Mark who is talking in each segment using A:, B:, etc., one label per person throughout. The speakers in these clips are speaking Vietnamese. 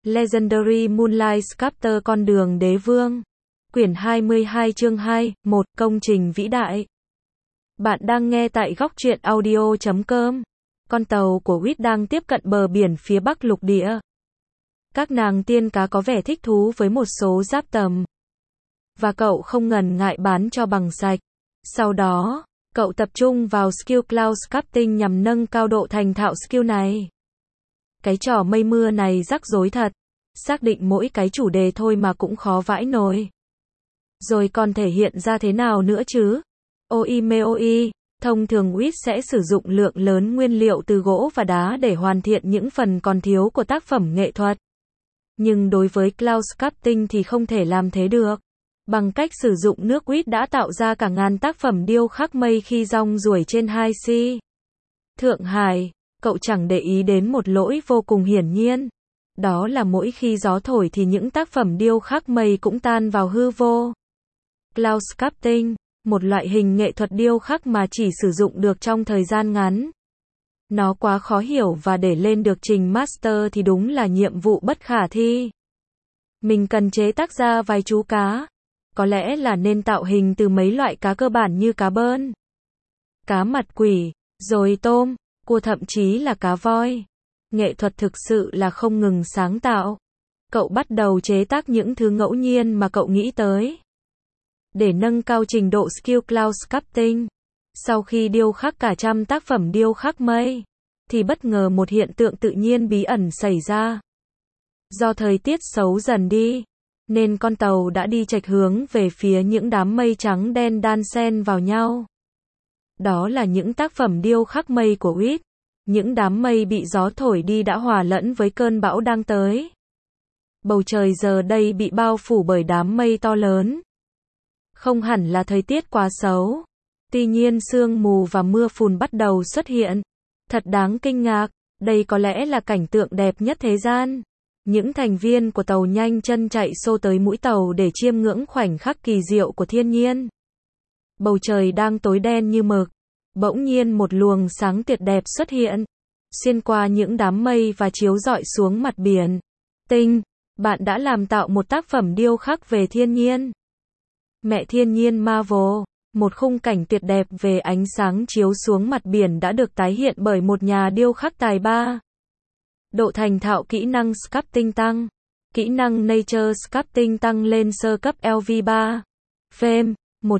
A: Legendary Moonlight Sculptor Con đường đế vương. Quyển 22 chương 2, 1 Công trình vĩ đại. Bạn đang nghe tại góc truyện audio.com. Con tàu của Whit đang tiếp cận bờ biển phía bắc lục địa. Các nàng tiên cá có vẻ thích thú với một số giáp tầm. Và cậu không ngần ngại bán cho bằng sạch. Sau đó, cậu tập trung vào skill cloud sculpting nhằm nâng cao độ thành thạo skill này. Cái trò mây mưa này rắc rối thật. Xác định mỗi cái chủ đề thôi mà cũng khó vãi nổi. Rồi còn thể hiện ra thế nào nữa chứ? Oi. Thông thường Whit sẽ sử dụng lượng lớn nguyên liệu từ gỗ và đá để hoàn thiện những phần còn thiếu của tác phẩm nghệ thuật. Nhưng đối với cloud sculpting thì không thể làm thế được. Bằng cách sử dụng nước Whit đã tạo ra cả ngàn tác phẩm điêu khắc mây khi rong ruổi trên High Sea. Thượng Hải, cậu chẳng để ý đến một lỗi vô cùng hiển nhiên. Đó là mỗi khi gió thổi thì những tác phẩm điêu khắc mây cũng tan vào hư vô. Cloud sculpting, một loại hình nghệ thuật điêu khắc mà chỉ sử dụng được trong thời gian ngắn. Nó quá khó hiểu và để lên được trình master thì đúng là nhiệm vụ bất khả thi. Mình cần chế tác ra vài chú cá. Có lẽ là nên tạo hình từ mấy loại cá cơ bản như cá bơn, cá mặt quỷ, rồi tôm, cua thậm chí là cá voi. Nghệ thuật thực sự là không ngừng sáng tạo. Cậu bắt đầu chế tác những thứ ngẫu nhiên mà cậu nghĩ tới. Để nâng cao trình độ skill cloud sculpting. Sau khi điêu khắc cả trăm tác phẩm điêu khắc mây, thì bất ngờ một hiện tượng tự nhiên bí ẩn xảy ra. Do thời tiết xấu dần đi, nên con tàu đã đi chệch hướng về phía những đám mây trắng đen đan xen vào nhau. Đó là những tác phẩm điêu khắc mây của Whit. Những đám mây bị gió thổi đi đã hòa lẫn với cơn bão đang tới. Bầu trời giờ đây bị bao phủ bởi đám mây to lớn. Không hẳn là thời tiết quá xấu. Tuy nhiên sương mù và mưa phùn bắt đầu xuất hiện. Thật đáng kinh ngạc, đây có lẽ là cảnh tượng đẹp nhất thế gian. Những thành viên của tàu nhanh chân chạy xô tới mũi tàu để chiêm ngưỡng khoảnh khắc kỳ diệu của thiên nhiên. Bầu trời đang tối đen như mực. Bỗng nhiên một luồng sáng tuyệt đẹp xuất hiện, xuyên qua những đám mây và chiếu rọi xuống mặt biển. Tinh, bạn đã làm tạo một tác phẩm điêu khắc về thiên nhiên. Mẹ thiên nhiên Marvel, một khung cảnh tuyệt đẹp về ánh sáng chiếu xuống mặt biển đã được tái hiện bởi một nhà điêu khắc tài ba. Độ thành thạo kỹ năng sculpting tăng. Kỹ năng Nature Sculpting tăng lên sơ cấp LV3. Fame,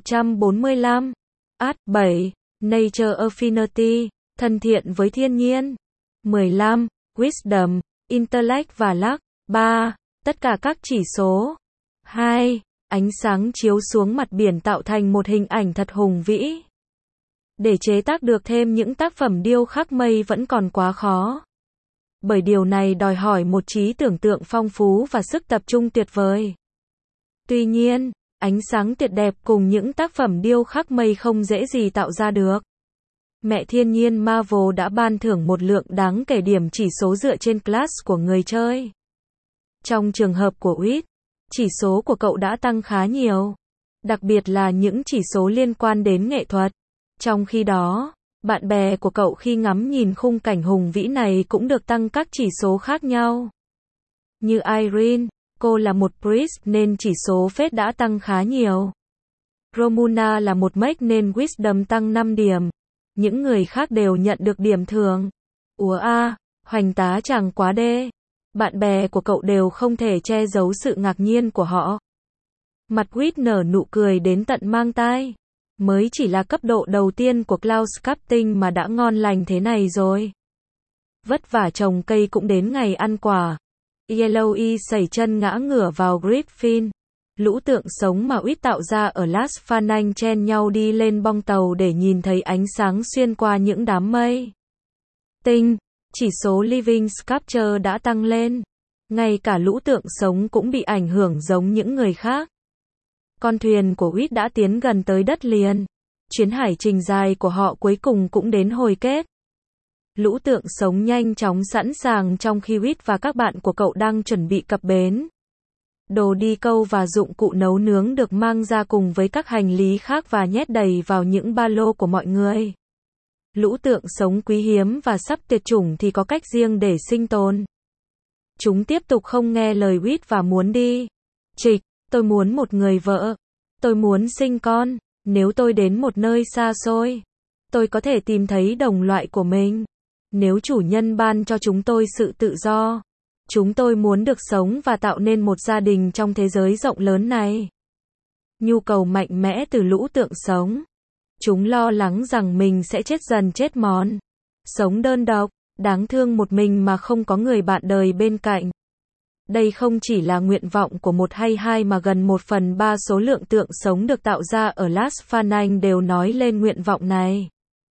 A: 145. Art, 7. Nature Affinity, thân thiện với thiên nhiên. 15. Wisdom, Intellect và Luck. 3. Tất cả các chỉ số. 2. Ánh sáng chiếu xuống mặt biển tạo thành một hình ảnh thật hùng vĩ. Để chế tác được thêm những tác phẩm điêu khắc mây vẫn còn quá khó. Bởi điều này đòi hỏi một trí tưởng tượng phong phú và sức tập trung tuyệt vời. Tuy nhiên, ánh sáng tuyệt đẹp cùng những tác phẩm điêu khắc mây không dễ gì tạo ra được. Mẹ thiên nhiên Marvel đã ban thưởng một lượng đáng kể điểm chỉ số dựa trên class của người chơi. Trong trường hợp của Whit, chỉ số của cậu đã tăng khá nhiều. Đặc biệt là những chỉ số liên quan đến nghệ thuật. Trong khi đó, bạn bè của cậu khi ngắm nhìn khung cảnh hùng vĩ này cũng được tăng các chỉ số khác nhau. Như Irene, cô là một priest nên chỉ số Faith đã tăng khá nhiều. Romuna là một mage nên Wisdom tăng 5 điểm. Những người khác đều nhận được điểm thường. Hoành tá chẳng quá đê. Bạn bè của cậu đều không thể che giấu sự ngạc nhiên của họ. Mặt Whit nở nụ cười đến tận mang tai. Mới chỉ là cấp độ đầu tiên của cloud sculpting mà đã ngon lành thế này rồi. Vất vả trồng cây cũng đến ngày ăn quả. Yellowy sẩy chân ngã ngửa vào Griffin. Lũ tượng sống mà Whit tạo ra ở Las Fanang chen nhau đi lên bong tàu để nhìn thấy ánh sáng xuyên qua những đám mây. Tinh, chỉ số Living Sculpture đã tăng lên. Ngay cả lũ tượng sống cũng bị ảnh hưởng giống những người khác. Con thuyền của Whit đã tiến gần tới đất liền. Chuyến hải trình dài của họ cuối cùng cũng đến hồi kết. Lũ tượng sống nhanh chóng sẵn sàng trong khi Whit và các bạn của cậu đang chuẩn bị cập bến. Đồ đi câu và dụng cụ nấu nướng được mang ra cùng với các hành lý khác và nhét đầy vào những ba lô của mọi người. Lũ tượng sống quý hiếm và sắp tuyệt chủng thì có cách riêng để sinh tồn. Chúng tiếp tục không nghe lời Quýt và muốn đi. Trịch, tôi muốn một người vợ. Tôi muốn sinh con. Nếu tôi đến một nơi xa xôi, tôi có thể tìm thấy đồng loại của mình. Nếu chủ nhân ban cho chúng tôi sự tự do, chúng tôi muốn được sống và tạo nên một gia đình trong thế giới rộng lớn này. Nhu cầu mạnh mẽ từ lũ tượng sống. Chúng lo lắng rằng mình sẽ chết dần chết mòn. Sống đơn độc, đáng thương một mình mà không có người bạn đời bên cạnh. Đây không chỉ là nguyện vọng của một hay hai mà gần 1/3 số lượng tượng sống được tạo ra ở Las Phanang đều nói lên nguyện vọng này.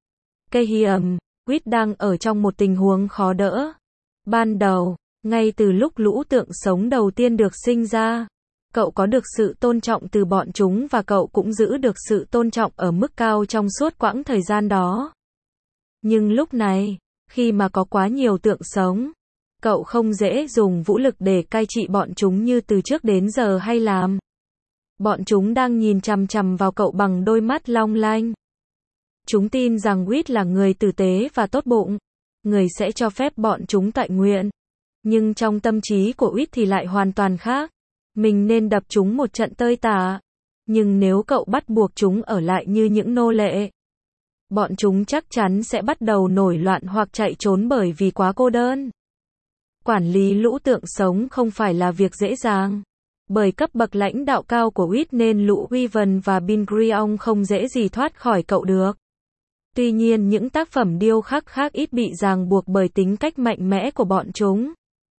A: Kehiam, Quýt đang ở trong một tình huống khó đỡ. Ban đầu, ngay từ lúc lũ tượng sống đầu tiên được sinh ra, cậu có được sự tôn trọng từ bọn chúng và cậu cũng giữ được sự tôn trọng ở mức cao trong suốt quãng thời gian đó. Nhưng lúc này, khi mà có quá nhiều tượng sống, cậu không dễ dùng vũ lực để cai trị bọn chúng như từ trước đến giờ hay làm. Bọn chúng đang nhìn chằm chằm vào cậu bằng đôi mắt long lanh. Chúng tin rằng Quýt là người tử tế và tốt bụng, người sẽ cho phép bọn chúng tọa nguyện. Nhưng trong tâm trí của Quýt thì lại hoàn toàn khác. Mình nên đập chúng một trận tơi tả. Nhưng nếu cậu bắt buộc chúng ở lại như những nô lệ, bọn chúng chắc chắn sẽ bắt đầu nổi loạn hoặc chạy trốn bởi vì quá cô đơn. Quản lý lũ tượng sống không phải là việc dễ dàng. Bởi cấp bậc lãnh đạo cao của Quýt nên lũ Weaven và Bingrion không dễ gì thoát khỏi cậu được. Tuy nhiên những tác phẩm điêu khắc khác ít bị ràng buộc bởi tính cách mạnh mẽ của bọn chúng.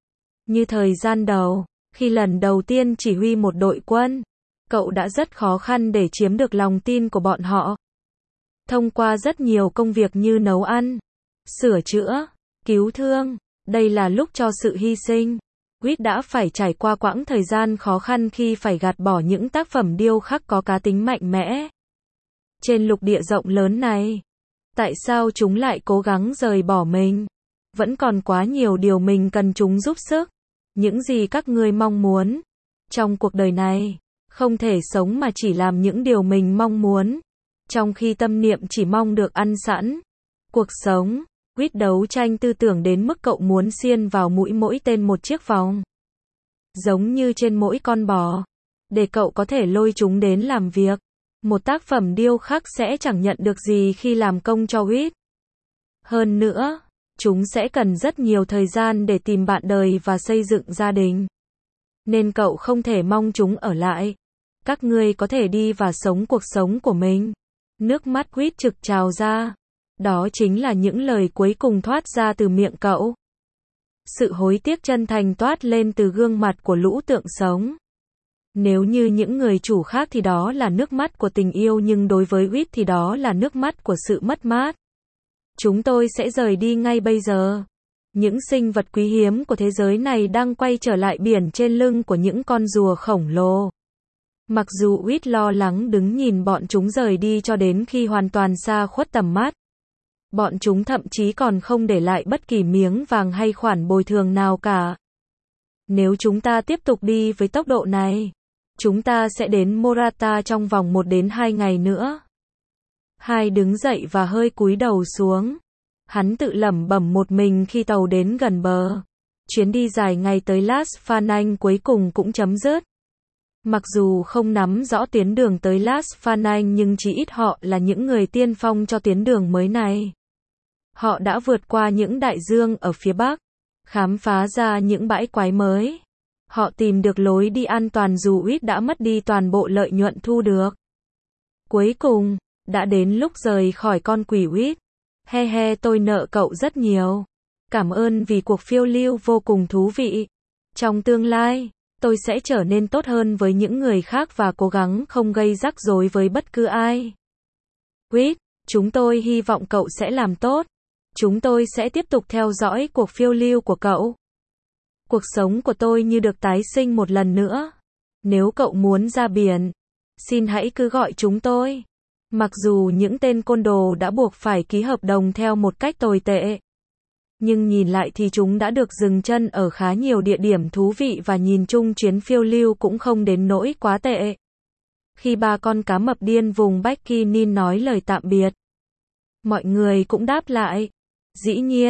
A: Như thời gian đầu, khi lần đầu tiên chỉ huy một đội quân, cậu đã rất khó khăn để chiếm được lòng tin của bọn họ. Thông qua rất nhiều công việc như nấu ăn, sửa chữa, cứu thương, đây là lúc cho sự hy sinh. Quýt đã phải trải qua quãng thời gian khó khăn khi phải gạt bỏ những tác phẩm điêu khắc có cá tính mạnh mẽ. Trên lục địa rộng lớn này, tại sao chúng lại cố gắng rời bỏ mình? Vẫn còn quá nhiều điều mình cần chúng giúp sức. Những gì các ngươi mong muốn trong cuộc đời này, không thể sống mà chỉ làm những điều mình mong muốn, trong khi tâm niệm chỉ mong được ăn sẵn. Cuộc sống, Quýt đấu tranh tư tưởng đến mức cậu muốn xiên vào mũi mỗi tên một chiếc vòng. Giống như trên mỗi con bò. Để cậu có thể lôi chúng đến làm việc. Một tác phẩm điêu khắc sẽ chẳng nhận được gì khi làm công cho Quýt. Hơn nữa, chúng sẽ cần rất nhiều thời gian để tìm bạn đời và xây dựng gia đình. Nên cậu không thể mong chúng ở lại. Các ngươi có thể đi và sống cuộc sống của mình. Nước mắt Quýt trực trào ra. Đó chính là những lời cuối cùng thoát ra từ miệng cậu. Sự hối tiếc chân thành toát lên từ gương mặt của lũ tượng sống. Nếu như những người chủ khác thì đó là nước mắt của tình yêu, nhưng đối với Quýt thì đó là nước mắt của sự mất mát. Chúng tôi sẽ rời đi ngay bây giờ. Những sinh vật quý hiếm của thế giới này đang quay trở lại biển trên lưng của những con rùa khổng lồ. Mặc dù Quýt lo lắng đứng nhìn bọn chúng rời đi cho đến khi hoàn toàn xa khuất tầm mắt. Bọn chúng thậm chí còn không để lại bất kỳ miếng vàng hay khoản bồi thường nào cả. Nếu chúng ta tiếp tục đi với tốc độ này, chúng ta sẽ đến Morata trong vòng 1 đến 2 ngày nữa. Hai đứng dậy và hơi cúi đầu xuống. Hắn tự lẩm bẩm một mình khi tàu đến gần bờ. Chuyến đi dài ngày tới Las Phanang cuối cùng cũng chấm dứt. Mặc dù không nắm rõ tuyến đường tới Las Phanang nhưng chỉ ít họ là những người tiên phong cho tuyến đường mới này. Họ đã vượt qua những đại dương ở phía Bắc, khám phá ra những bãi quái mới. Họ tìm được lối đi an toàn dù Quýt đã mất đi toàn bộ lợi nhuận thu được. Cuối cùng, đã đến lúc rời khỏi con quỷ Quýt. He he, tôi nợ cậu rất nhiều. Cảm ơn vì cuộc phiêu lưu vô cùng thú vị. Trong tương lai, tôi sẽ trở nên tốt hơn với những người khác và cố gắng không gây rắc rối với bất cứ ai. Quýt, chúng tôi hy vọng cậu sẽ làm tốt. Chúng tôi sẽ tiếp tục theo dõi cuộc phiêu lưu của cậu. Cuộc sống của tôi như được tái sinh một lần nữa. Nếu cậu muốn ra biển, xin hãy cứ gọi chúng tôi. Mặc dù những tên côn đồ đã buộc phải ký hợp đồng theo một cách tồi tệ, nhưng nhìn lại thì chúng đã được dừng chân ở khá nhiều địa điểm thú vị và nhìn chung chuyến phiêu lưu cũng không đến nỗi quá tệ. Khi 3 con cá mập điên vùng Bikinin nói lời tạm biệt, mọi người cũng đáp lại. Dĩ nhiên,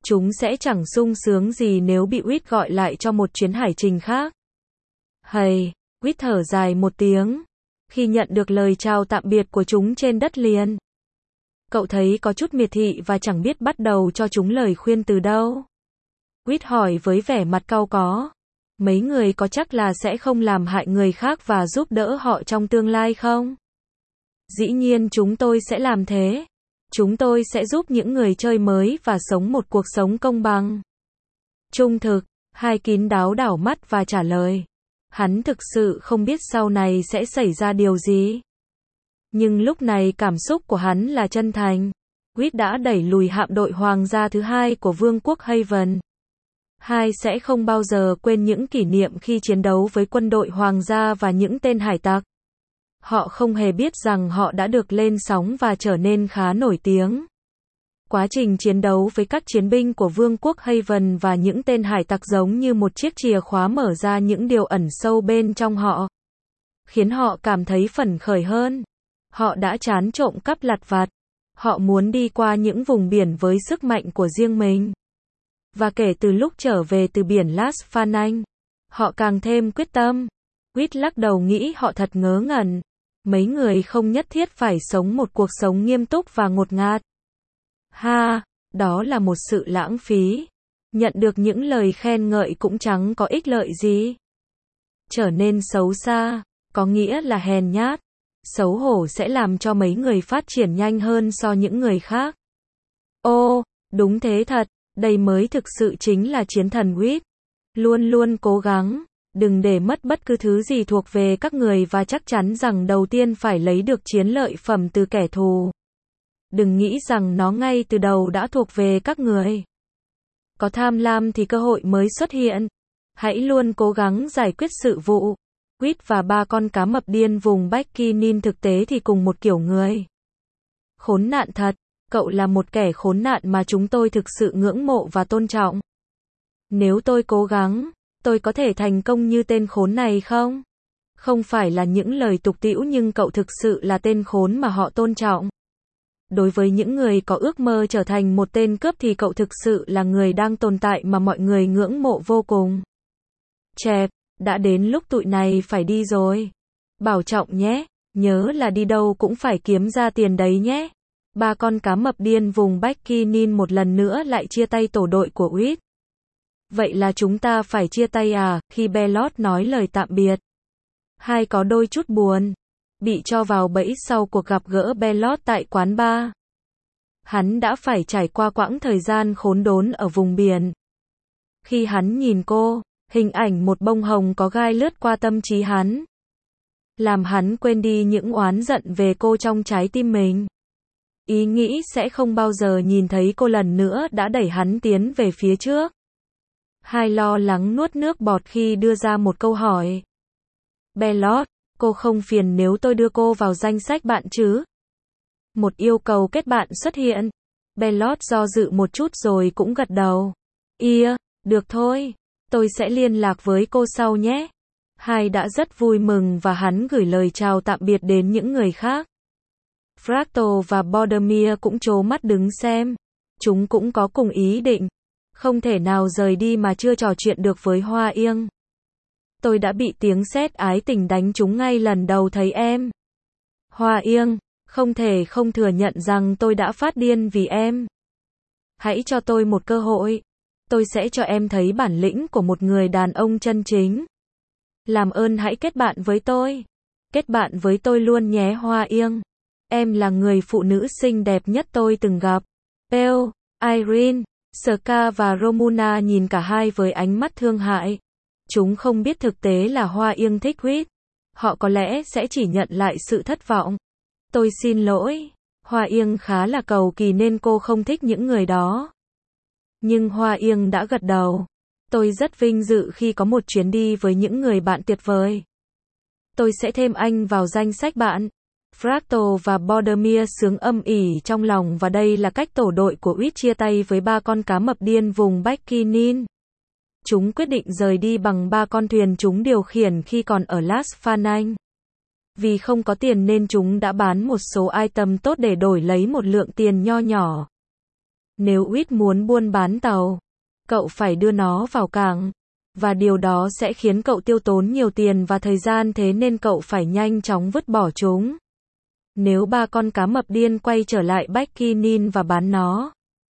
A: Chúng sẽ chẳng sung sướng gì nếu bị Whit gọi lại cho một chuyến hải trình khác. Hầy, Whit thở dài một tiếng, khi nhận được lời chào tạm biệt của chúng trên đất liền. Cậu thấy có chút miệt thị và chẳng biết bắt đầu cho chúng lời khuyên từ đâu. Whit hỏi với vẻ mặt cau có. Mấy người có chắc là sẽ không làm hại người khác và giúp đỡ họ trong tương lai không? Dĩ nhiên chúng tôi sẽ làm thế. Chúng tôi sẽ giúp những người chơi mới và sống một cuộc sống công bằng. Trung thực, Hai kín đáo đảo mắt và trả lời. Hắn thực sự không biết sau này sẽ xảy ra điều gì. Nhưng lúc này cảm xúc của hắn là chân thành. Whit đã đẩy lùi hạm đội hoàng gia thứ hai của vương quốc Haven. Hai sẽ không bao giờ quên những kỷ niệm khi chiến đấu với quân đội hoàng gia và những tên hải tặc. Họ không hề biết rằng họ đã được lên sóng và trở nên khá nổi tiếng. Quá trình chiến đấu với các chiến binh của vương quốc Haven và những tên hải tặc giống như một chiếc chìa khóa mở ra những điều ẩn sâu bên trong họ, khiến họ cảm thấy phấn khởi hơn. Họ đã chán trộm cắp lặt vặt. Họ muốn đi qua những vùng biển với sức mạnh của riêng mình. Và kể từ lúc trở về từ biển Las Phanang, họ càng thêm quyết tâm. Whit lắc đầu nghĩ họ thật ngớ ngẩn. Mấy người không nhất thiết phải sống một cuộc sống nghiêm túc và ngột ngạt. Ha, đó là một sự lãng phí. Nhận được những lời khen ngợi cũng chẳng có ích lợi gì. Trở nên xấu xa, có nghĩa là hèn nhát. Xấu hổ sẽ làm cho mấy người phát triển nhanh hơn so những người khác. Ô, đúng thế thật, đây mới thực sự chính là chiến thần Whit. Luôn luôn cố gắng, đừng để mất bất cứ thứ gì thuộc về các người và chắc chắn rằng đầu tiên phải lấy được chiến lợi phẩm từ kẻ thù. Đừng nghĩ rằng nó ngay từ đầu đã thuộc về các người. Có tham lam thì cơ hội mới xuất hiện. Hãy luôn cố gắng giải quyết sự vụ. Whit và ba con cá mập điên vùng Bikini thực tế thì cùng một kiểu người. Khốn nạn thật, cậu là một kẻ khốn nạn mà chúng tôi thực sự ngưỡng mộ và tôn trọng. Nếu tôi cố gắng, tôi có thể thành công như tên khốn này không? Không phải là những lời tục tĩu nhưng cậu thực sự là tên khốn mà họ tôn trọng. Đối với những người có ước mơ trở thành một tên cướp thì cậu thực sự là người đang tồn tại mà mọi người ngưỡng mộ vô cùng. Chẹp, đã đến lúc tụi này phải đi rồi. Bảo trọng nhé, nhớ là đi đâu cũng phải kiếm ra tiền đấy nhé. Ba con cá mập điên vùng Bikini một lần nữa lại chia tay tổ đội của Whit. Vậy là chúng ta phải chia tay à? Khi Bellot nói lời tạm biệt, Hai có đôi chút buồn. Bị cho vào bẫy sau cuộc gặp gỡ Bellot tại quán bar. Hắn đã phải trải qua quãng thời gian khốn đốn ở vùng biển. Khi hắn nhìn cô, hình ảnh một bông hồng có gai lướt qua tâm trí hắn, làm hắn quên đi những oán giận về cô trong trái tim mình. Ý nghĩ sẽ không bao giờ nhìn thấy cô lần nữa đã đẩy hắn tiến về phía trước. Hai lo lắng nuốt nước bọt khi đưa ra một câu hỏi. Bellot, cô không phiền nếu tôi đưa cô vào danh sách bạn chứ? Một yêu cầu kết bạn xuất hiện. Bellot do dự một chút rồi cũng gật đầu. Được thôi, tôi sẽ liên lạc với cô sau nhé. Hai đã rất vui mừng và hắn gửi lời chào tạm biệt đến những người khác. Fractal và Bordermere cũng trố mắt đứng xem. Chúng cũng có cùng ý định. Không thể nào rời đi mà chưa trò chuyện được với Hoa Yên. Tôi đã bị tiếng sét ái tình đánh trúng ngay lần đầu thấy em. Hoa Yên, không thể không thừa nhận rằng tôi đã phát điên vì em. Hãy cho tôi một cơ hội. Tôi sẽ cho em thấy bản lĩnh của một người đàn ông chân chính. Làm ơn hãy kết bạn với tôi. Kết bạn với tôi luôn nhé Hoa Yên. Em là người phụ nữ xinh đẹp nhất tôi từng gặp. Pell, Irene, Ska và Romuna nhìn cả hai với ánh mắt thương hại. Chúng không biết thực tế là Hoa Yên thích Whit. Họ có lẽ sẽ chỉ nhận lại sự thất vọng. Tôi xin lỗi. Hoa Yên khá là cầu kỳ nên cô không thích những người đó. Nhưng Hoa Yên đã gật đầu. Tôi rất vinh dự khi có một chuyến đi với những người bạn tuyệt vời. Tôi sẽ thêm anh vào danh sách bạn. Fractal và Bordermere sướng âm ỉ trong lòng và đây là cách tổ đội của Whit chia tay với ba con cá mập điên vùng Bikini. Chúng quyết định rời đi bằng ba con thuyền chúng điều khiển khi còn ở Las Phanang. Vì không có tiền nên chúng đã bán một số item tốt để đổi lấy một lượng tiền nho nhỏ. Nếu Uýt muốn buôn bán tàu, cậu phải đưa nó vào cảng. Và điều đó sẽ khiến cậu tiêu tốn nhiều tiền và thời gian, thế nên cậu phải nhanh chóng vứt bỏ chúng. Nếu 3 con cá mập điên quay trở lại Bikinin và bán nó,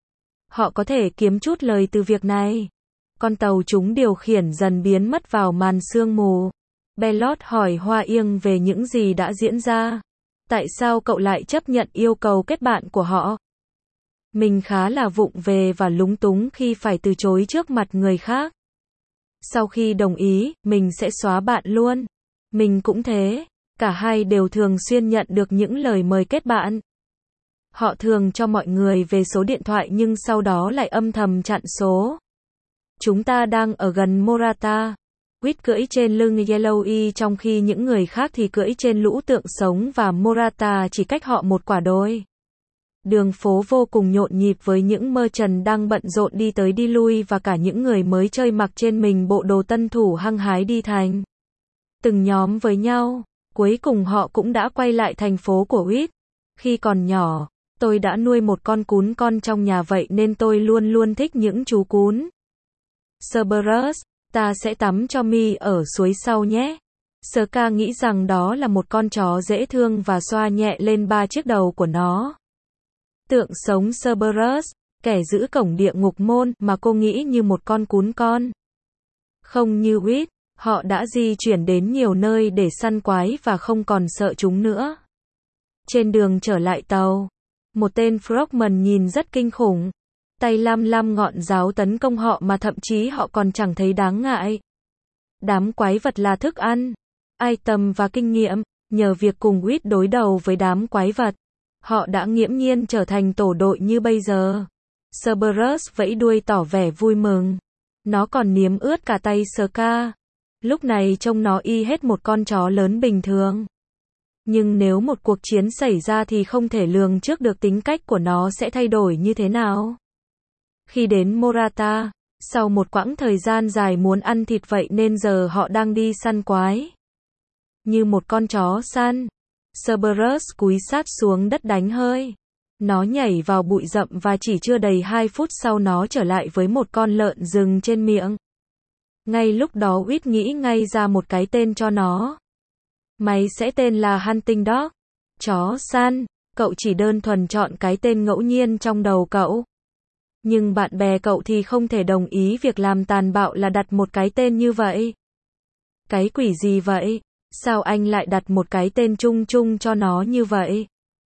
A: họ có thể kiếm chút lời từ việc này. Con tàu chúng điều khiển dần biến mất vào màn sương mù. Bellot hỏi Hoa Yên về những gì đã diễn ra. Tại sao cậu lại chấp nhận yêu cầu kết bạn của họ? Mình khá là vụng về và lúng túng khi phải từ chối trước mặt người khác. Sau khi đồng ý, mình sẽ xóa bạn luôn. Mình cũng thế. Cả hai đều thường xuyên nhận được những lời mời kết bạn. Họ thường cho mọi người về số điện thoại nhưng sau đó lại âm thầm chặn số. Chúng ta đang ở gần Morata. Uýt cưỡi trên lưng Yellowy trong khi những người khác thì cưỡi trên lũ tượng sống và Morata chỉ cách họ một quả đôi. Đường phố vô cùng nhộn nhịp với những merchant đang bận rộn đi tới đi lui và cả những người mới chơi mặc trên mình bộ đồ tân thủ hăng hái đi thành từng nhóm với nhau. Cuối cùng họ cũng đã quay lại thành phố của Uýt. Khi còn nhỏ, tôi đã nuôi một con cún con trong nhà vậy nên tôi luôn luôn thích những chú cún. Cerberus, ta sẽ tắm cho mi ở suối sau nhé. Ska nghĩ rằng đó là một con chó dễ thương và xoa nhẹ lên 3 chiếc đầu của nó. Tượng sống Cerberus, kẻ giữ cổng địa ngục môn mà cô nghĩ như một con cún con. Không như Uýt, họ đã di chuyển đến nhiều nơi để săn quái và không còn sợ chúng nữa. Trên đường trở lại tàu, một tên frogman nhìn rất kinh khủng. Tay lăm ngọn giáo tấn công họ mà thậm chí họ còn chẳng thấy đáng ngại. Đám quái vật là thức ăn, item và kinh nghiệm. Nhờ việc cùng Uýt đối đầu với đám quái vật, họ đã nghiễm nhiên trở thành tổ đội như bây giờ. Cerberus vẫy đuôi tỏ vẻ vui mừng. Nó còn niếm ướt cả tay Ska. Lúc này trông nó y hết một con chó lớn bình thường. Nhưng nếu một cuộc chiến xảy ra thì không thể lường trước được tính cách của nó sẽ thay đổi như thế nào. Khi đến Morata, sau một quãng thời gian dài muốn ăn thịt vậy nên giờ họ đang đi săn quái. Như một con chó săn, Cerberus cúi sát xuống đất đánh hơi. Nó nhảy vào bụi rậm và chỉ chưa đầy 2 phút sau nó trở lại với một con lợn rừng trên miệng. Ngay lúc đó Uýt nghĩ ngay ra một cái tên cho nó. Mày sẽ tên là Hunting Dog. Chó săn. Cậu chỉ đơn thuần chọn cái tên ngẫu nhiên trong đầu cậu. Nhưng bạn bè cậu thì không thể đồng ý việc làm tàn bạo là đặt một cái tên như vậy. Cái quỷ gì vậy? Sao anh lại đặt một cái tên chung chung cho nó như vậy?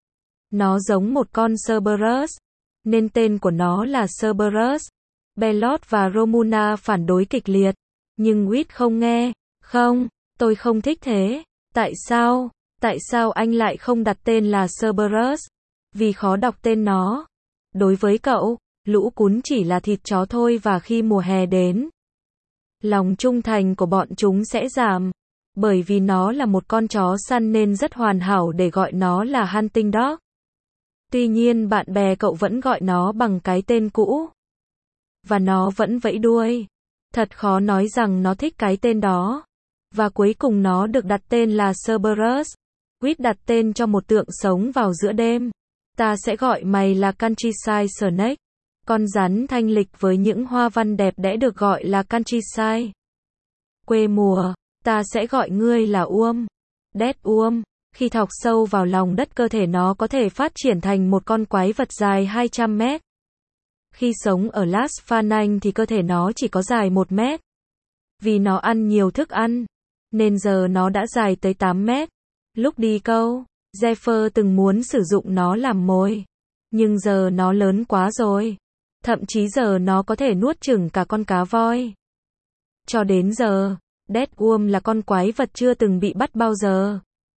A: Nó giống một con Cerberus, nên tên của nó là Cerberus. Bellot và Romuna phản đối kịch liệt, nhưng Uýt không nghe. Không, tôi không thích thế. Tại sao? Tại sao anh lại không đặt tên là Cerberus? Vì khó đọc tên nó. Đối với cậu, lũ cún chỉ là thịt chó thôi và khi mùa hè đến, lòng trung thành của bọn chúng sẽ giảm. Bởi vì nó là một con chó săn nên rất hoàn hảo để gọi nó là Hunting Dog. Tuy nhiên bạn bè cậu vẫn gọi nó bằng cái tên cũ. Và nó vẫn vẫy đuôi. Thật khó nói rằng nó thích cái tên đó. Và cuối cùng nó được đặt tên là Cerberus. Uýt đặt tên cho một tượng sống vào giữa đêm. Ta sẽ gọi mày là Countryside Snake. Con rắn thanh lịch với những hoa văn đẹp đẽ được gọi là Countryside. Quê mùa. Ta sẽ gọi ngươi là Uôm. Dead Uôm. Khi thọc sâu vào lòng đất cơ thể nó có thể phát triển thành một con quái vật dài 200 mét. Khi sống ở Las Fanang thì cơ thể nó chỉ có dài 1 mét. Vì nó ăn nhiều thức ăn, nên giờ nó đã dài tới 8 mét. Lúc đi câu, Zephyr từng muốn sử dụng nó làm mồi. Nhưng giờ nó lớn quá rồi. Thậm chí giờ nó có thể nuốt chửng cả con cá voi. Cho đến giờ, Dead Worm là con quái vật chưa từng bị bắt bao giờ.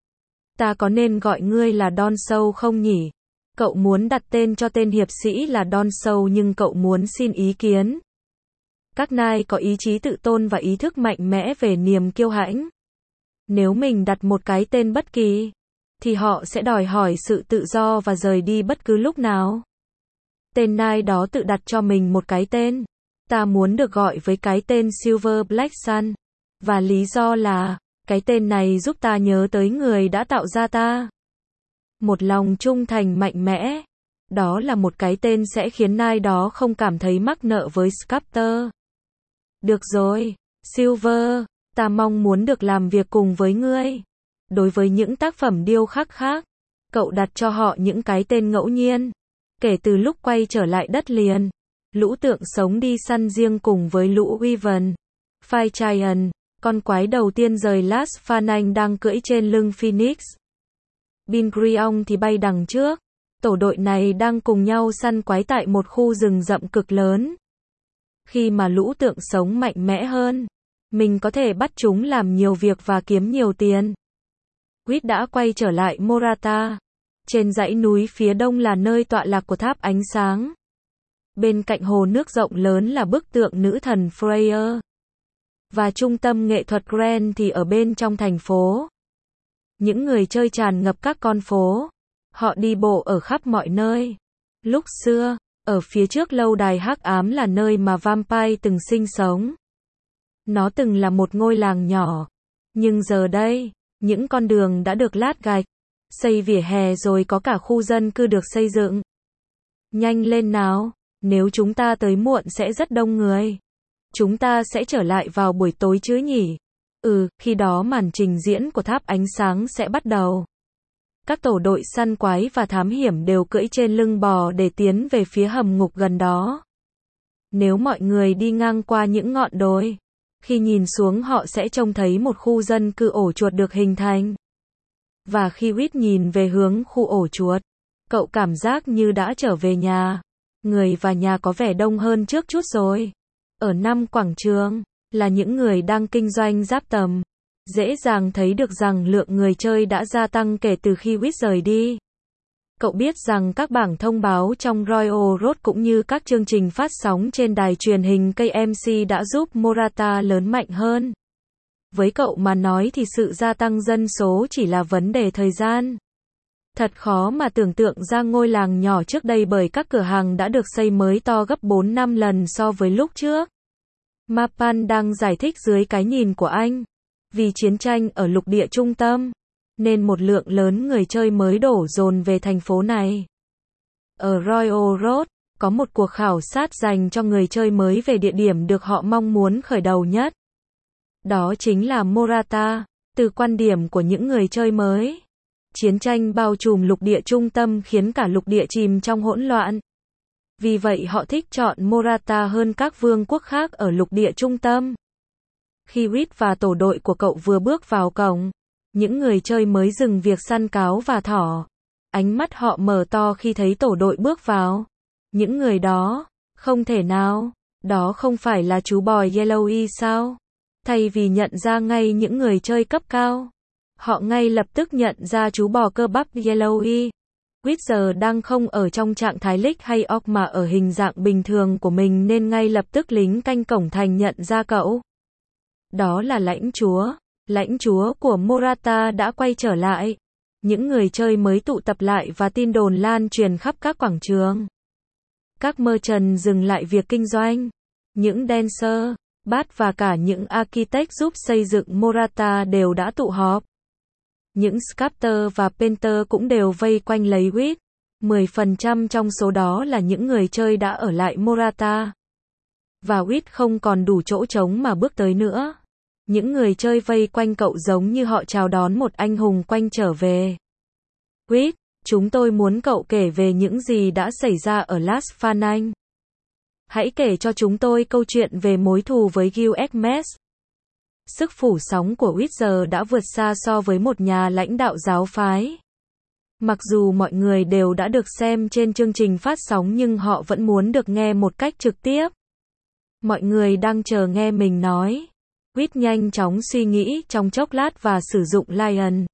A: Ta có nên gọi ngươi là Don Sâu không nhỉ? Cậu muốn đặt tên cho tên hiệp sĩ là Don Sâu nhưng cậu muốn xin ý kiến. Các nai có ý chí tự tôn và ý thức mạnh mẽ về niềm kiêu hãnh. Nếu mình đặt một cái tên bất kỳ, thì họ sẽ đòi hỏi sự tự do và rời đi bất cứ lúc nào. Tên nai đó tự đặt cho mình một cái tên. Ta muốn được gọi với cái tên Silver Black Sun. Và lý do là, cái tên này giúp ta nhớ tới người đã tạo ra ta. Một lòng trung thành mạnh mẽ. Đó là một cái tên sẽ khiến ai đó không cảm thấy mắc nợ với Sculptor. Được rồi, Silver, ta mong muốn được làm việc cùng với ngươi. Đối với những tác phẩm điêu khắc khác, cậu đặt cho họ những cái tên ngẫu nhiên. Kể từ lúc quay trở lại đất liền, lũ tượng sống đi săn riêng cùng với lũ Wyvern, Fire Giant, con quái đầu tiên rời Las Phanang đang cưỡi trên lưng Phoenix. Bingrion thì bay đằng trước. Tổ đội này đang cùng nhau săn quái tại một khu rừng rậm cực lớn. Khi mà lũ tượng sống mạnh mẽ hơn, mình có thể bắt chúng làm nhiều việc và kiếm nhiều tiền. Quýt đã quay trở lại Morata. Trên dãy núi phía đông là nơi tọa lạc của tháp ánh sáng. Bên cạnh hồ nước rộng lớn là bức tượng nữ thần Freya. Và trung tâm nghệ thuật Grand thì ở bên trong thành phố. Những người chơi tràn ngập các con phố. Họ đi bộ ở khắp mọi nơi. Lúc xưa, ở phía trước lâu đài hắc ám là nơi mà vampire từng sinh sống. Nó từng là một ngôi làng nhỏ. Nhưng giờ đây, những con đường đã được lát gạch, xây vỉa hè rồi có cả khu dân cư được xây dựng. Nhanh lên nào, nếu chúng ta tới muộn sẽ rất đông người. Chúng ta sẽ trở lại vào buổi tối chứ nhỉ? Khi đó màn trình diễn của tháp ánh sáng sẽ bắt đầu. Các tổ đội săn quái và thám hiểm đều cưỡi trên lưng bò để tiến về phía hầm ngục gần đó. Nếu mọi người đi ngang qua những ngọn đồi, khi nhìn xuống họ sẽ trông thấy một khu dân cư ổ chuột được hình thành. Và khi Whit nhìn về hướng khu ổ chuột, cậu cảm giác như đã trở về nhà. Người và nhà có vẻ đông hơn trước chút rồi. Ở 5 quảng trường, là những người đang kinh doanh giáp tầm. Dễ dàng thấy được rằng lượng người chơi đã gia tăng kể từ khi Whit rời đi. Cậu biết rằng các bảng thông báo trong Royal Road cũng như các chương trình phát sóng trên đài truyền hình KMC đã giúp Morata lớn mạnh hơn. Với cậu mà nói thì sự gia tăng dân số chỉ là vấn đề thời gian. Thật khó mà tưởng tượng ra ngôi làng nhỏ trước đây bởi các cửa hàng đã được xây mới to gấp 4-5 lần so với lúc trước. Mapan đang giải thích dưới cái nhìn của anh. Vì chiến tranh ở lục địa trung tâm, nên một lượng lớn người chơi mới đổ dồn về thành phố này. Ở Royal Road, có một cuộc khảo sát dành cho người chơi mới về địa điểm được họ mong muốn khởi đầu nhất. Đó chính là Morata. Từ quan điểm của những người chơi mới, chiến tranh bao trùm lục địa trung tâm khiến cả lục địa chìm trong hỗn loạn. Vì vậy họ thích chọn Morata hơn các vương quốc khác ở lục địa trung tâm. Khi Whit và tổ đội của cậu vừa bước vào cổng, những người chơi mới dừng việc săn cáo và thỏ. Ánh mắt họ mở to khi thấy tổ đội bước vào. Những người đó, không thể nào, đó không phải là chú bò Yellowy sao? Thay vì nhận ra ngay những người chơi cấp cao, họ ngay lập tức nhận ra chú bò cơ bắp Yellowy. Whit giờ đang không ở trong trạng thái lick hay orc mà ở hình dạng bình thường của mình nên ngay lập tức lính canh cổng thành nhận ra cậu. Đó là lãnh chúa của Morata đã quay trở lại. Những người chơi mới tụ tập lại và tin đồn lan truyền khắp các quảng trường. Các merchant dừng lại việc kinh doanh. Những dancer, bát và cả những architect giúp xây dựng Morata đều đã tụ họp. Những sculptor và painter cũng đều vây quanh lấy Whit. 10% trong số đó là những người chơi đã ở lại Morata. Và Whit không còn đủ chỗ trống mà bước tới nữa. Những người chơi vây quanh cậu giống như họ chào đón một anh hùng quanh trở về. Whit, chúng tôi muốn cậu kể về những gì đã xảy ra ở Las Phanang. Hãy kể cho chúng tôi câu chuyện về mối thù với Gilgamesh. Sức phủ sóng của Whit giờ đã vượt xa so với một nhà lãnh đạo giáo phái. Mặc dù mọi người đều đã được xem trên chương trình phát sóng nhưng họ vẫn muốn được nghe một cách trực tiếp. Mọi người đang chờ nghe mình nói. Whit nhanh chóng suy nghĩ trong chốc lát và sử dụng Lion.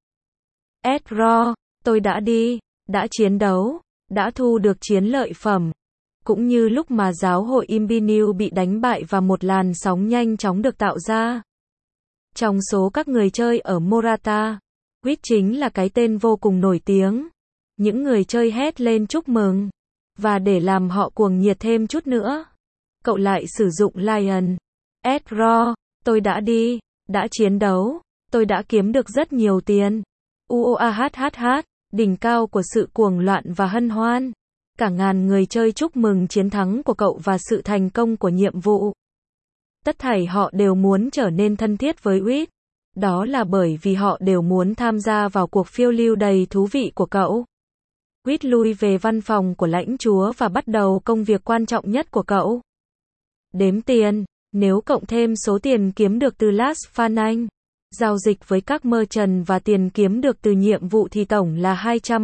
A: Edro, tôi đã đi, đã chiến đấu, đã thu được chiến lợi phẩm. Cũng như lúc mà giáo hội Imbinu bị đánh bại và một làn sóng nhanh chóng được tạo ra. Trong số các người chơi ở Morata, Whit chính là cái tên vô cùng nổi tiếng. Những người chơi hét lên chúc mừng. Và để làm họ cuồng nhiệt thêm chút nữa, cậu lại sử dụng Lion. Edro, tôi đã đi, đã chiến đấu, tôi đã kiếm được rất nhiều tiền. Uoahhh, đỉnh cao của sự cuồng loạn và hân hoan. Cả ngàn người chơi chúc mừng chiến thắng của cậu và sự thành công của nhiệm vụ. Tất thảy họ đều muốn trở nên thân thiết với Reed. Đó là bởi vì họ đều muốn tham gia vào cuộc phiêu lưu đầy thú vị của cậu. Reed lui về văn phòng của lãnh chúa và bắt đầu công việc quan trọng nhất của cậu. Đếm tiền. Nếu cộng thêm số tiền kiếm được từ Las Fanang, giao dịch với các merchant và tiền kiếm được từ nhiệm vụ thì tổng là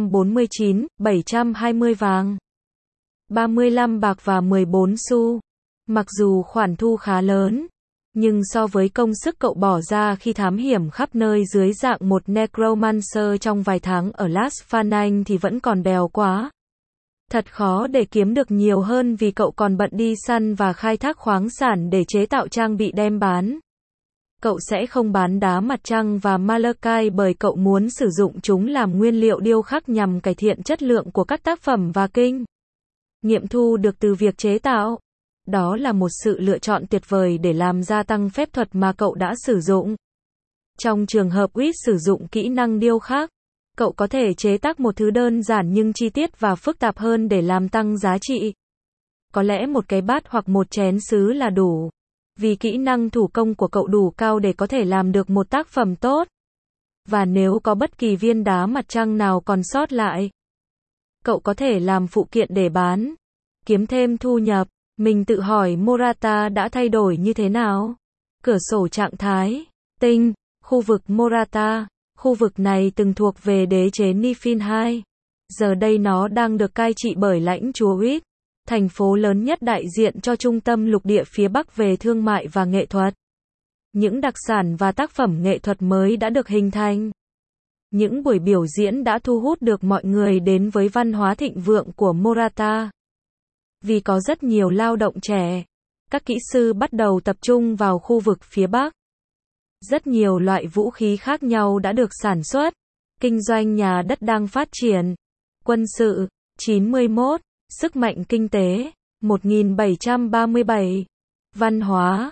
A: 249.720 vàng, 35 bạc và 14 xu. Mặc dù khoản thu khá lớn, nhưng so với công sức cậu bỏ ra khi thám hiểm khắp nơi dưới dạng một necromancer trong vài tháng ở Las Fanang thì vẫn còn bèo quá. Thật khó để kiếm được nhiều hơn vì cậu còn bận đi săn và khai thác khoáng sản để chế tạo trang bị đem bán. Cậu sẽ không bán đá mặt trăng và malachite bởi cậu muốn sử dụng chúng làm nguyên liệu điêu khắc nhằm cải thiện chất lượng của các tác phẩm và kinh nghiệm thu được từ việc chế tạo. Đó là một sự lựa chọn tuyệt vời để làm gia tăng phép thuật mà cậu đã sử dụng. Trong trường hợp Reed sử dụng kỹ năng điêu khắc, cậu có thể chế tác một thứ đơn giản nhưng chi tiết và phức tạp hơn để làm tăng giá trị. Có lẽ một cái bát hoặc một chén sứ là đủ, vì kỹ năng thủ công của cậu đủ cao để có thể làm được một tác phẩm tốt. Và nếu có bất kỳ viên đá mặt trăng nào còn sót lại, cậu có thể làm phụ kiện để bán, kiếm thêm thu nhập. Mình tự hỏi Morata đã thay đổi như thế nào? Cửa sổ trạng thái tinh, khu vực Morata. Khu vực này từng thuộc về đế chế Niflheim II. Giờ đây nó đang được cai trị bởi lãnh chúa Reed, thành phố lớn nhất đại diện cho trung tâm lục địa phía Bắc về thương mại và nghệ thuật. Những đặc sản và tác phẩm nghệ thuật mới đã được hình thành. Những buổi biểu diễn đã thu hút được mọi người đến với văn hóa thịnh vượng của Morata. Vì có rất nhiều lao động trẻ, các kỹ sư bắt đầu tập trung vào khu vực phía Bắc. Rất nhiều loại vũ khí khác nhau đã được sản xuất. Kinh doanh nhà đất đang phát triển. Quân sự 91, sức mạnh kinh tế 1737, văn hóa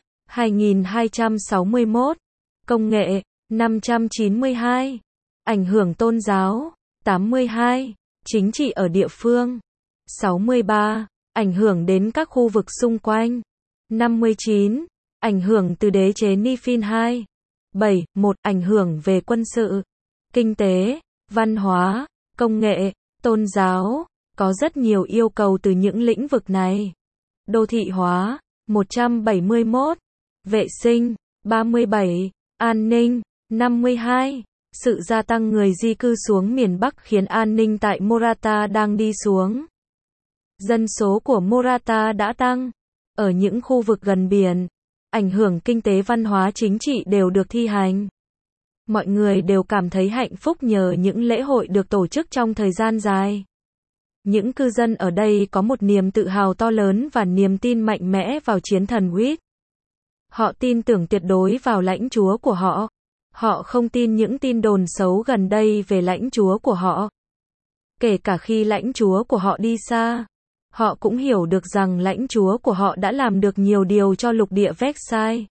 A: 2261, công nghệ 592, ảnh hưởng tôn giáo 82, chính trị ở địa phương 63, ảnh hưởng đến các khu vực xung quanh 59, ảnh hưởng từ đế chế Niflheim II 71, ảnh hưởng về quân sự, kinh tế, văn hóa, công nghệ, tôn giáo. Có rất nhiều yêu cầu từ những lĩnh vực này. Đô thị hóa 171, vệ sinh 37, an ninh 52. Sự gia tăng người di cư xuống miền Bắc khiến an ninh tại Morata đang đi xuống. Dân số của Morata đã tăng. Ở những khu vực gần biển, ảnh hưởng kinh tế văn hóa chính trị đều được thi hành. Mọi người đều cảm thấy hạnh phúc nhờ những lễ hội được tổ chức trong thời gian dài. Những cư dân ở đây có một niềm tự hào to lớn và niềm tin mạnh mẽ vào chiến thần Reed. Họ tin tưởng tuyệt đối vào lãnh chúa của họ. Họ không tin những tin đồn xấu gần đây về lãnh chúa của họ. Kể cả khi lãnh chúa của họ đi xa, họ cũng hiểu được rằng lãnh chúa của họ đã làm được nhiều điều cho lục địa Versailles.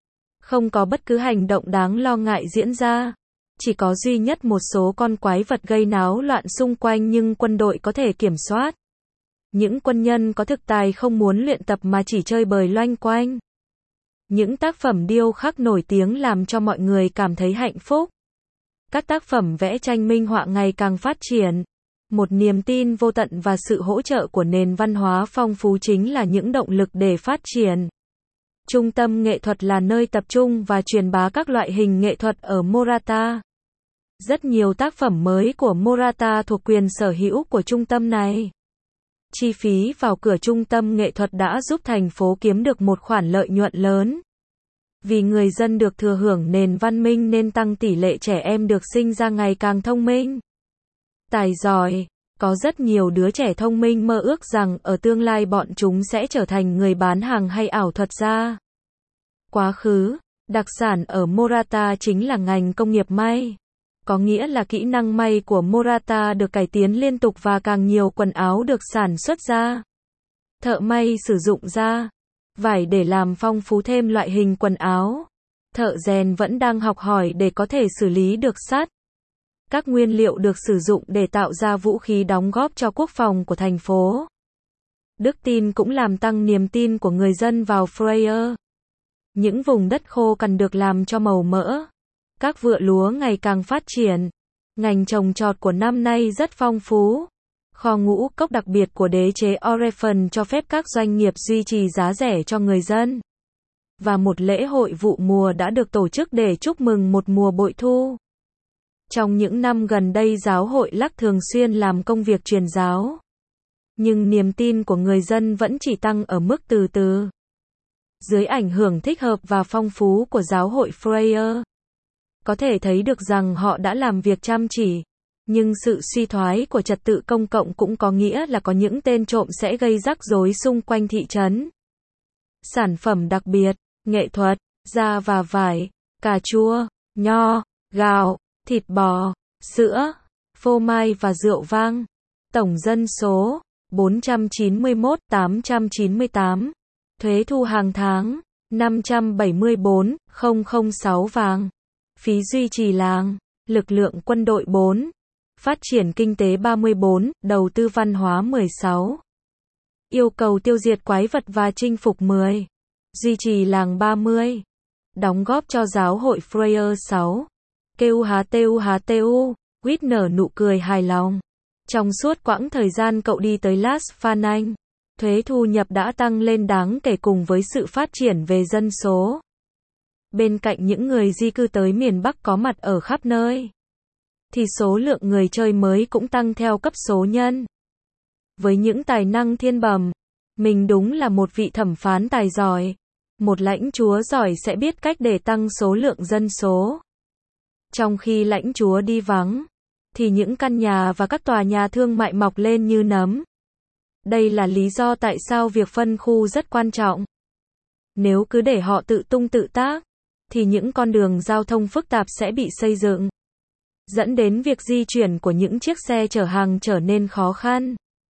A: Không có bất cứ hành động đáng lo ngại diễn ra. Chỉ có duy nhất một số con quái vật gây náo loạn xung quanh nhưng quân đội có thể kiểm soát. Những quân nhân có thực tài không muốn luyện tập mà chỉ chơi bời loanh quanh. Những tác phẩm điêu khắc nổi tiếng làm cho mọi người cảm thấy hạnh phúc. Các tác phẩm vẽ tranh minh họa ngày càng phát triển. Một niềm tin vô tận và sự hỗ trợ của nền văn hóa phong phú chính là những động lực để phát triển. Trung tâm nghệ thuật là nơi tập trung và truyền bá các loại hình nghệ thuật ở Morata. Rất nhiều tác phẩm mới của Morata thuộc quyền sở hữu của trung tâm này. Chi phí vào cửa trung tâm nghệ thuật đã giúp thành phố kiếm được một khoản lợi nhuận lớn. Vì người dân được thừa hưởng nền văn minh nên tăng tỷ lệ trẻ em được sinh ra ngày càng thông minh, tài giỏi. Có rất nhiều đứa trẻ thông minh mơ ước rằng ở tương lai bọn chúng sẽ trở thành người bán hàng hay ảo thuật gia. Quá khứ, đặc sản ở Morata chính là ngành công nghiệp may. Có nghĩa là kỹ năng may của Morata được cải tiến liên tục và càng nhiều quần áo được sản xuất ra. Thợ may sử dụng da, vải để làm phong phú thêm loại hình quần áo. Thợ rèn vẫn đang học hỏi để có thể xử lý được sắt, Các nguyên liệu được sử dụng để tạo ra vũ khí đóng góp cho quốc phòng của thành phố. Đức tin cũng làm tăng niềm tin của người dân vào Freya. Những vùng đất khô cằn được làm cho màu mỡ. Các vựa lúa ngày càng phát triển. Ngành trồng trọt của năm nay rất phong phú. Kho ngũ cốc đặc biệt của đế chế Oregon cho phép các doanh nghiệp duy trì giá rẻ cho người dân. Và một lễ hội vụ mùa đã được tổ chức để chúc mừng một mùa bội thu. Trong những năm gần đây giáo hội Lắc thường xuyên làm công việc truyền giáo. Nhưng niềm tin của người dân vẫn chỉ tăng ở mức từ từ. Dưới ảnh hưởng thích hợp và phong phú của giáo hội Freya, có thể thấy được rằng họ đã làm việc chăm chỉ. Nhưng sự suy thoái của trật tự công cộng cũng có nghĩa là có những tên trộm sẽ gây rắc rối xung quanh thị trấn. Sản phẩm đặc biệt, nghệ thuật, da và vải, cà chua, nho, gạo, thịt bò, sữa, phô mai và rượu vang. Tổng dân số 491.898. Thuế thu hàng tháng 574.006 vàng. Phí duy trì làng, lực lượng quân đội 4. Phát triển kinh tế 34, đầu tư văn hóa 16. Yêu cầu tiêu diệt quái vật và chinh phục 10. Duy trì làng 30. Đóng góp cho giáo hội Freya 6. KUHTU, Whit nở nụ cười hài lòng. Trong suốt quãng thời gian cậu đi tới Las Phanang, thuế thu nhập đã tăng lên đáng kể cùng với sự phát triển về dân số. Bên cạnh những người di cư tới miền Bắc có mặt ở khắp nơi, thì số lượng người chơi mới cũng tăng theo cấp số nhân. Với những tài năng thiên bẩm, mình đúng là một vị thẩm phán tài giỏi. Một lãnh chúa giỏi sẽ biết cách để tăng số lượng dân số. Trong khi lãnh chúa đi vắng, thì những căn nhà và các tòa nhà thương mại mọc lên như nấm. Đây là lý do tại sao việc phân khu rất quan trọng. Nếu cứ để họ tự tung tự tác, thì những con đường giao thông phức tạp sẽ bị xây dựng, dẫn đến việc di chuyển của những chiếc xe chở hàng trở nên khó khăn.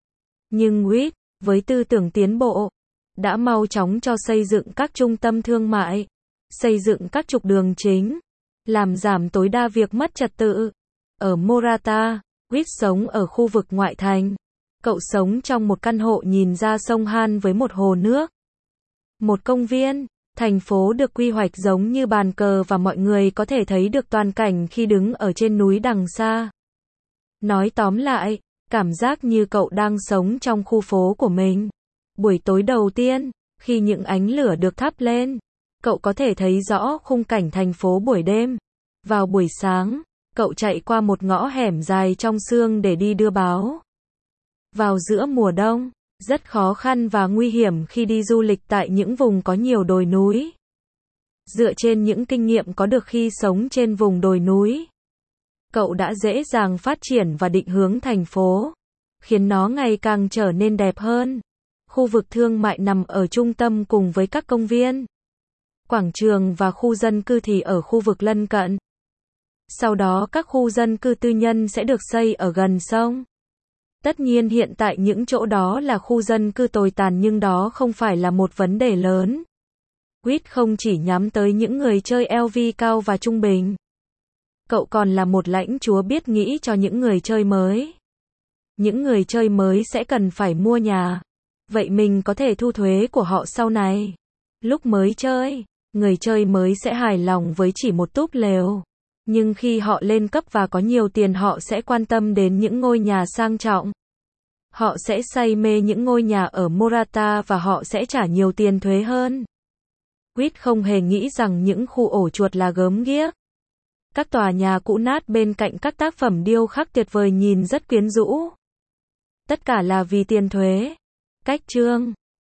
A: Nhưng Whit, với tư tưởng tiến bộ, đã mau chóng cho xây dựng các trung tâm thương mại, xây dựng các trục đường chính, làm giảm tối đa việc mất trật tự. Ở Morata, Whit sống ở khu vực ngoại thành. Cậu sống trong một căn hộ nhìn ra sông Han với một hồ nước, một công viên. Thành phố được quy hoạch giống như bàn cờ và mọi người có thể thấy được toàn cảnh khi đứng ở trên núi đằng xa. Nói tóm lại, cảm giác như cậu đang sống trong khu phố của mình. Buổi tối đầu tiên, khi những ánh lửa được thắp lên, cậu có thể thấy rõ khung cảnh thành phố buổi đêm. Vào buổi sáng, cậu chạy qua một ngõ hẻm dài trong sương để đi đưa báo. Vào giữa mùa đông, rất khó khăn và nguy hiểm khi đi du lịch tại những vùng có nhiều đồi núi. Dựa trên những kinh nghiệm có được khi sống trên vùng đồi núi, cậu đã dễ dàng phát triển và định hướng thành phố, khiến nó ngày càng trở nên đẹp hơn. Khu vực thương mại nằm ở trung tâm cùng với các công viên, quảng trường và khu dân cư thì ở khu vực lân cận. Sau đó các khu dân cư tư nhân sẽ được xây ở gần sông. Tất nhiên hiện tại những chỗ đó là khu dân cư tồi tàn nhưng đó không phải là một vấn đề lớn. Whit không chỉ nhắm tới những người chơi LV cao và trung bình. Cậu còn là một lãnh chúa biết nghĩ cho những người chơi mới. Những người chơi mới sẽ cần phải mua nhà. Vậy mình có thể thu thuế của họ sau này. Lúc mới chơi, người chơi mới sẽ hài lòng với chỉ một túp lều. Nhưng khi họ lên cấp và có nhiều tiền họ sẽ quan tâm đến những ngôi nhà sang trọng. Họ sẽ say mê những ngôi nhà ở Morata và họ sẽ trả nhiều tiền thuế hơn. Whit không hề nghĩ rằng những khu ổ chuột là gớm ghiếc. Các tòa nhà cũ nát bên cạnh các tác phẩm điêu khắc tuyệt vời nhìn rất quyến rũ. Tất cả là vì tiền thuế. Cách chương